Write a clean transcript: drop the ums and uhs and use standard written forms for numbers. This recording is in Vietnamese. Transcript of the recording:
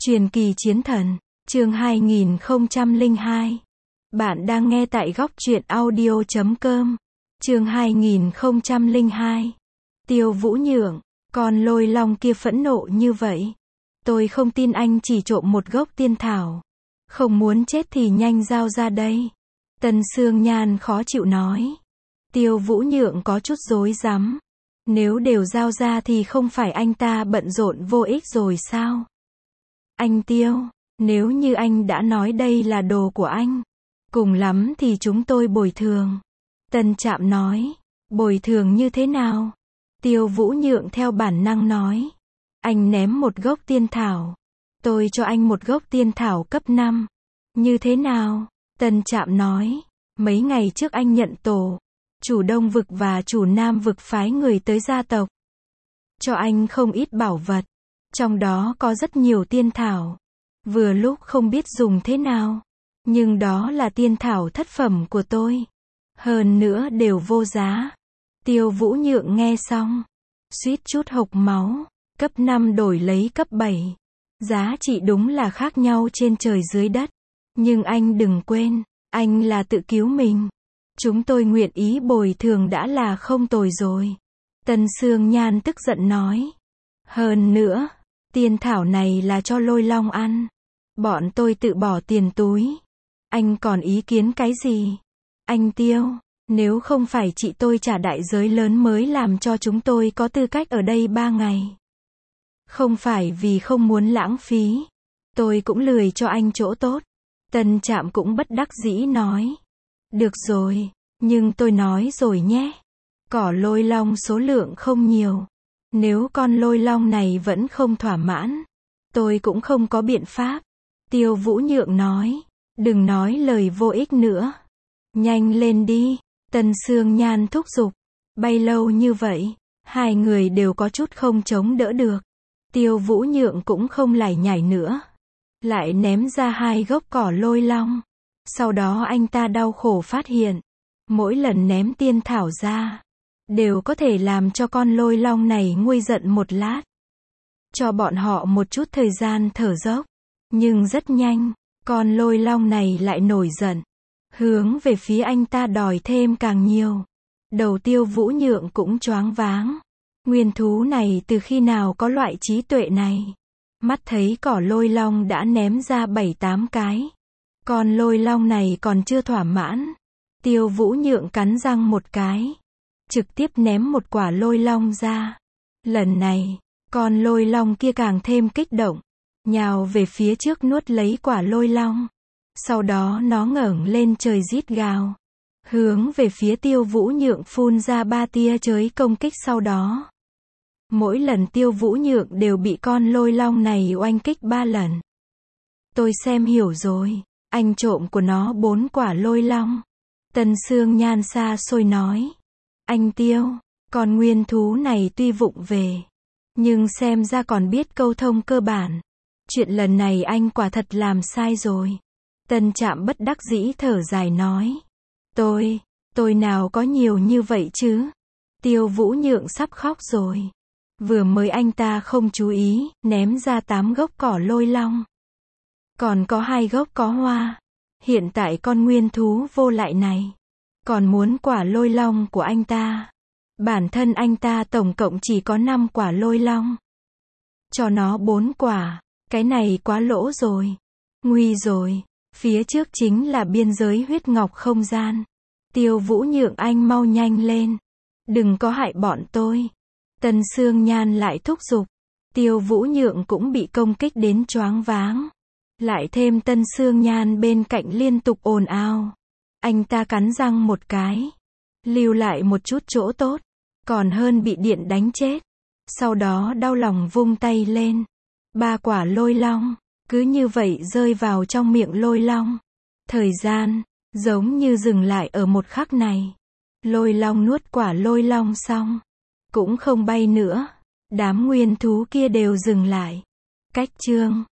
Truyền kỳ chiến thần, chương 2002. Bạn đang nghe tại góc truyện audio.com. Chương 2002. Tiêu Vũ Nhượng, con lôi long kia phẫn nộ như vậy. Tôi không tin anh chỉ trộm một gốc tiên thảo. Không muốn chết thì nhanh giao ra đây. Tần Sương Nhan khó chịu nói. Tiêu Vũ Nhượng có chút rối rắm. Nếu đều giao ra thì không phải anh ta bận rộn vô ích rồi sao? Anh Tiêu, nếu như anh đã nói đây là đồ của anh, cùng lắm thì chúng tôi bồi thường. Tân Trạm nói, bồi thường như thế nào? Tiêu Vũ Nhượng theo bản năng nói, anh ném một gốc tiên thảo, tôi cho anh một gốc tiên thảo cấp 5. Như thế nào? Tân Trạm nói, mấy ngày trước anh nhận tổ, chủ Đông vực và chủ Nam vực phái người tới gia tộc, cho anh không ít bảo vật, trong đó có rất nhiều tiên thảo. Vừa lúc không biết dùng thế nào, nhưng đó là tiên thảo thất phẩm của tôi. Hơn nữa đều vô giá. Tiêu Vũ Nhượng nghe xong, suýt chút hộc máu. Cấp 5 đổi lấy cấp 7. Giá trị đúng là khác nhau trên trời dưới đất. Nhưng anh đừng quên, anh là tự cứu mình. Chúng tôi nguyện ý bồi thường đã là không tồi rồi. Tần Sương Nhan tức giận nói. Hơn nữa, tiên thảo này là cho lôi long ăn. Bọn tôi tự bỏ tiền túi. Anh còn ý kiến cái gì? Anh Tiêu, nếu không phải chị tôi trả đại giới lớn mới làm cho chúng tôi có tư cách ở đây 3 ngày. Không phải vì không muốn lãng phí. Tôi cũng lười cho anh chỗ tốt. Tân Trạm cũng bất đắc dĩ nói. Được rồi, nhưng tôi nói rồi nhé. Cỏ lôi long số lượng không nhiều. Nếu con lôi long này vẫn không thỏa mãn, tôi cũng không có biện pháp. Tiêu Vũ Nhượng nói, đừng nói lời vô ích nữa. Nhanh lên đi, Tần Sương Nhan thúc giục. Bay lâu như vậy, hai người đều có chút không chống đỡ được. Tiêu Vũ Nhượng cũng không lải nhải nữa. Lại ném ra 2 gốc cỏ lôi long. Sau đó anh ta đau khổ phát hiện, mỗi lần ném tiên thảo ra, đều có thể làm cho con lôi long này nguôi giận một lát. Cho bọn họ một chút thời gian thở dốc. Nhưng rất nhanh, con lôi long này lại nổi giận. Hướng về phía anh ta đòi thêm càng nhiều. Đầu Tiêu Vũ Nhượng cũng choáng váng. Nguyên thú này từ khi nào có loại trí tuệ này? Mắt thấy cỏ lôi long đã ném ra 7-8 cái. Con lôi long này còn chưa thỏa mãn. Tiêu Vũ Nhượng cắn răng một cái. Trực tiếp ném một quả lôi long ra. Lần này, con lôi long kia càng thêm kích động. Nhào về phía trước nuốt lấy quả lôi long. Sau đó nó ngẩng lên trời rít gào. Hướng về phía Tiêu Vũ Nhượng phun ra 3 tia chới công kích sau đó. Mỗi lần Tiêu Vũ Nhượng đều bị con lôi long này oanh kích 3 lần. Tôi xem hiểu rồi, anh trộm của nó 4 quả lôi long. Tần Sương Nhan xa xôi nói. Anh Tiêu, con nguyên thú này tuy vụng về, nhưng xem ra còn biết câu thông cơ bản. Chuyện lần này anh quả thật làm sai rồi. Tân Trạm bất đắc dĩ thở dài nói. Tôi nào có nhiều như vậy chứ? Tiêu Vũ Nhượng sắp khóc rồi. Vừa mới anh ta không chú ý, ném ra 8 gốc cỏ lôi long. Còn có 2 gốc có hoa. Hiện tại con nguyên thú vô lại này còn muốn quả lôi long của anh ta. Bản thân anh ta tổng cộng chỉ có 5 quả lôi long. Cho nó 4 quả. Cái này quá lỗ rồi. Nguy rồi. Phía trước chính là biên giới huyết ngọc không gian. Tiêu Vũ Nhượng anh mau nhanh lên. Đừng có hại bọn tôi. Tần Sương Nhan lại thúc giục. Tiêu Vũ Nhượng cũng bị công kích đến choáng váng. Lại thêm Tần Sương Nhan bên cạnh liên tục ồn ào. Anh ta cắn răng một cái. Lưu lại một chút chỗ tốt. Còn hơn bị điện đánh chết. Sau đó đau lòng vung tay lên. 3 quả lôi long, cứ như vậy rơi vào trong miệng lôi long. Thời gian, giống như dừng lại ở một khắc này. Lôi long nuốt quả lôi long xong, cũng không bay nữa. Đám nguyên thú kia đều dừng lại. Cách chương